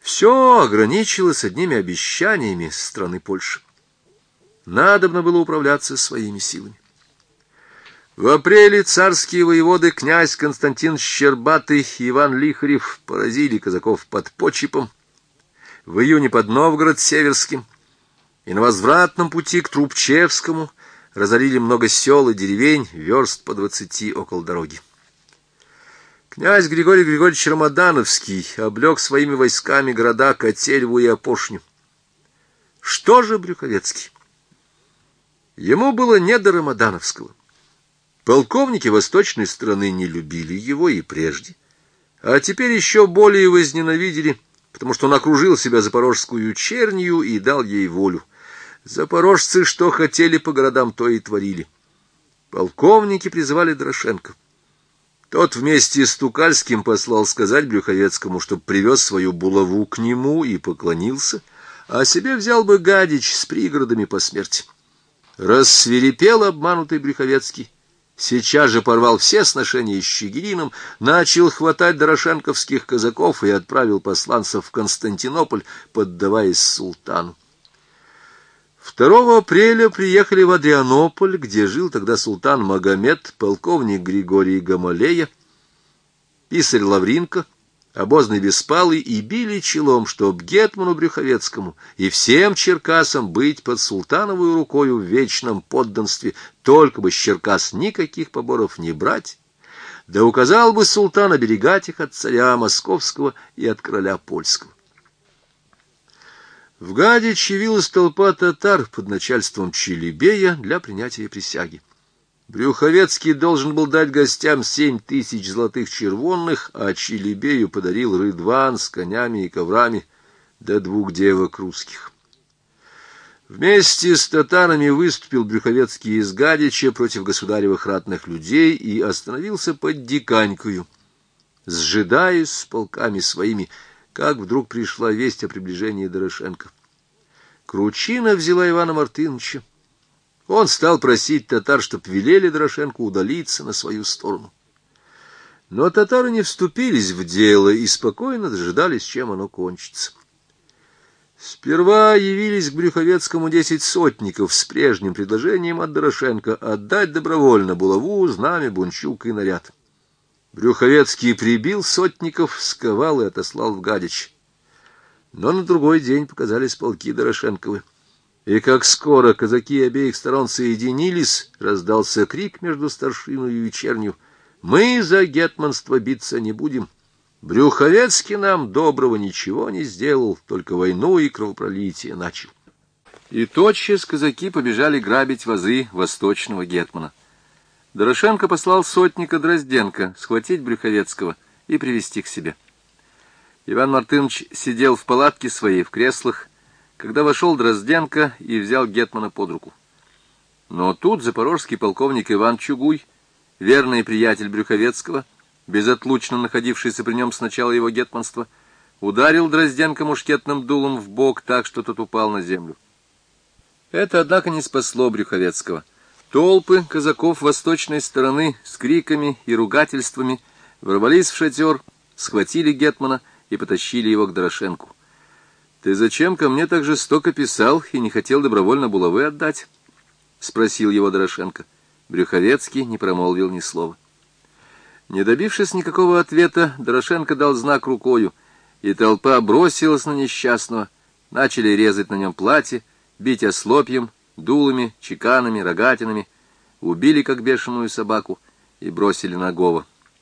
Все ограничилось одними обещаниями со стороны Польши. Надобно было управляться своими силами. В апреле царские воеводы князь Константин Щербатый и Иван Лихарев поразили казаков под Почепом, в июне под Новгород-Северским, и на возвратном пути к Трубчевскому разорили много сел и деревень, верст по 20 около дороги. Князь Григорий Григорьевич Рамадановский облег своими войсками города Котельву и Опошню. Что же Брюховецкий? Ему было не до Рамадановского. Полковники восточной страны не любили его и прежде, а теперь еще более возненавидели, потому что он окружил себя запорожскую чернью и дал ей волю. Запорожцы что хотели по городам, то и творили. Полковники призывали Дорошенко. Тот вместе с Тукальским послал сказать Брюховецкому, чтоб привез свою булаву к нему и поклонился, а себе взял бы Гадич с пригородами по смерти. Рассвирепел обманутый Брюховецкий, сейчас же порвал все сношения с Чигирином, начал хватать дорошенковских казаков и отправил посланцев в Константинополь, поддаваясь султану. 2 апреля приехали в Адрианополь, где жил тогда султан Магомед, полковник Григорий Гамалея, писарь Лавринка, обозный Беспалый, и били челом, чтоб гетману Брюховецкому и всем черкасам быть под султановую рукою в вечном подданстве, только бы с Черкас никаких поборов не брать, да указал бы султан оберегать их от царя московского и от короля польского. В Гадич явилась толпа татар под начальством Челебея для принятия присяги. Брюховецкий должен был дать гостям 7000 золотых червонных, а Челебею подарил рыдван с конями и коврами до 2 девок русских. Вместе с татарами выступил Брюховецкий из Гадича против государевых ратных людей и остановился под Диканькою, сжидаясь с полками своими, как вдруг пришла весть о приближении Дорошенко. Кручина взяла Ивана Мартыновича. Он стал просить татар, чтоб велели Дорошенко удалиться на свою сторону. Но татары не вступились в дело и спокойно дожидались, чем оно кончится. Сперва явились к Брюховецкому 10 сотников с прежним предложением от Дорошенко отдать добровольно булаву, знамя, бунчук и наряд. Брюховецкий прибил сотников, сковал и отослал в Гадич. Но на другой день показались полки Дорошенковы. И как скоро казаки обеих сторон соединились, раздался крик между старшиною и чернью: «Мы за гетманство биться не будем. Брюховецкий нам доброго ничего не сделал, только войну и кровопролитие начал». И тотчас казаки побежали грабить вазы восточного гетмана. Дорошенко послал сотника Дрозденко схватить Брюховецкого и привести к себе. Иван Мартынович сидел в палатке своей в креслах, когда вошел Дрозденко и взял гетмана под руку. Но тут запорожский полковник Иван Чугуй, верный приятель Брюховецкого, безотлучно находившийся при нем с начала его гетманства, ударил Дрозденко мушкетным дулом в бок так, что тот упал на землю. Это, однако, не спасло Брюховецкого. Толпы казаков восточной стороны с криками и ругательствами ворвались в шатер, схватили гетмана и потащили его к Дорошенку. — Ты зачем ко мне так жестоко писал и не хотел добровольно булавы отдать? — спросил его Дорошенко. Брюховецкий не промолвил ни слова. Не добившись никакого ответа, Дорошенко дал знак рукою, и толпа бросилась на несчастного, начали резать на нем платье, бить ослопьем, дулами, чеканами, рогатинами, убили как бешеную собаку и бросили нагого.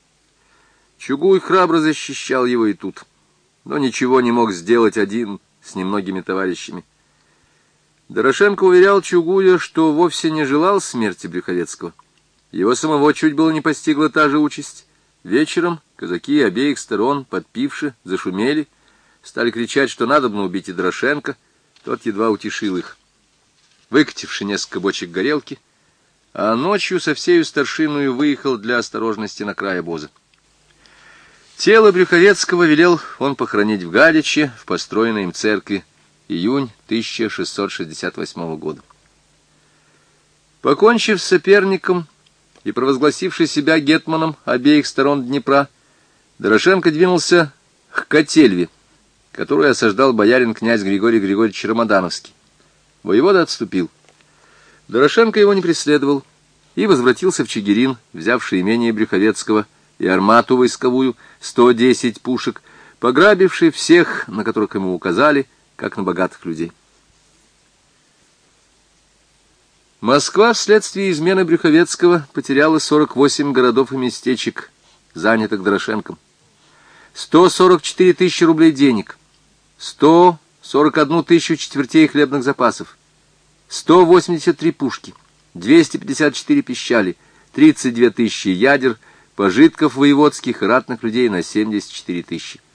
Чугуй храбро защищал его и тут, но ничего не мог сделать один с немногими товарищами. Дорошенко уверял Чугуя, что вовсе не желал смерти Брюховецкого. Его самого чуть было не постигла та же участь. Вечером казаки обеих сторон, подпивши, зашумели, стали кричать, что надобно убить и Дорошенко. Тот едва утешил их, выкативши несколько бочек горелки, а ночью со всею старшиною выехал для осторожности на край обоза. Тело Брюховецкого велел он похоронить в Гадиче, в построенной им церкви, июнь 1668 года. Покончив с соперником и провозгласивший себя гетманом обеих сторон Днепра, Дорошенко двинулся к Котельве, которую осаждал боярин князь Григорий Григорьевич Рамадановский. Воевода отступил. Дорошенко его не преследовал и возвратился в Чигирин, взявший имение Брюховецкого и армату войсковую, 110 пушек, пограбивший всех, на которых ему указали, как на богатых людей. Москва вследствие измены Брюховецкого потеряла 48 городов и местечек, занятых Дорошенком, 144 тысячи рублей денег, 141 тысячу четвертей хлебных запасов, 183 пушки, 254 пищали, 32 тысячи ядер, пожитков воеводских и ратных людей на 74 тысячи.